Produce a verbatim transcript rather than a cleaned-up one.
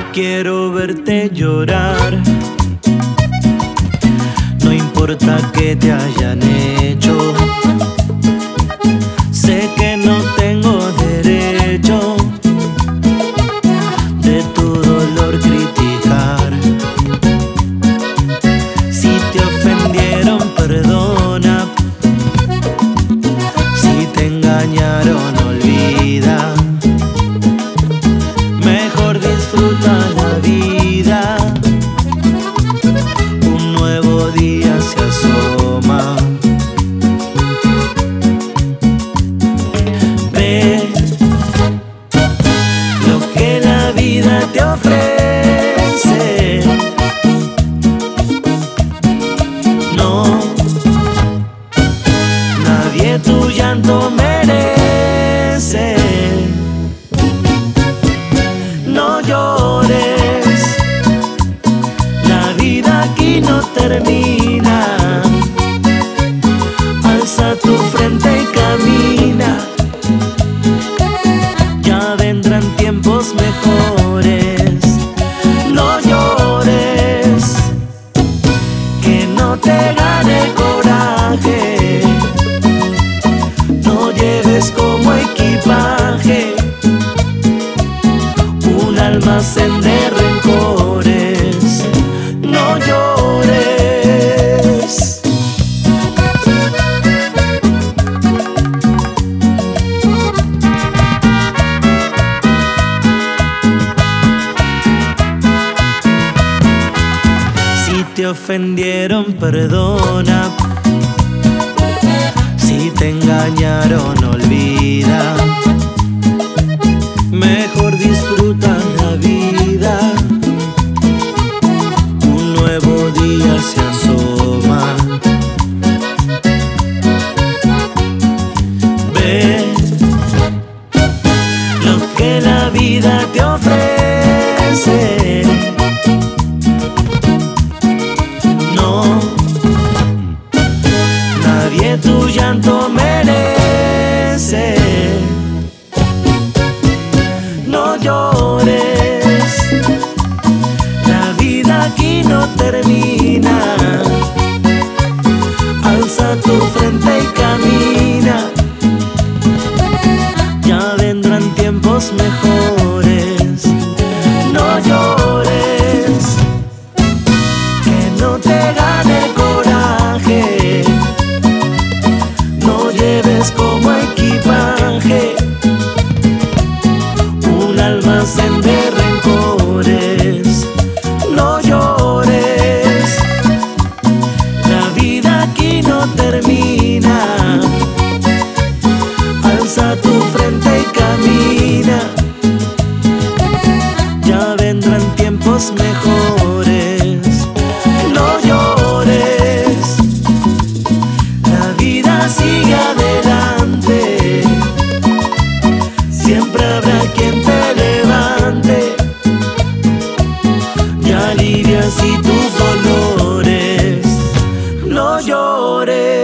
quiero verte llorar. No importa que te hayan hecho, sé que no tengo derecho de tu dolor criticar. Si te ofendieron, perdona. Si te engañaron, olvida. Mejor disfruta la vida. Un nuevo día se asoma. Ve lo que la vida te ofrece. No, nadie tu llanto merece. No llores, la vida aquí no termina. Alza tu frente y camina. Ya vendrán tiempos mejores. No llores, que no te gane el coraje. No lleves como equipaje un almacén de rencores. No llores. Si te ofendieron, perdona. Si te engañaron, olvida. Mejor disfruta la vida. Un nuevo día se asoma. Ve lo que la vida te ofrece. No, nadie tu llanto merece. No llores, la vida aquí no termina. Alza tu frente y camina. Ya vendrán tiempos mejores. No llores, que no te gane el coraje. No lleves como equipaje un almacén de rencores. No llores, la vida aquí no termina. Alza tu frente y camina. Ya vendrán tiempos mejores. No llores, la vida sigue adelante. Siempre habrá quien te levante y alivia así tus dolores. No llores.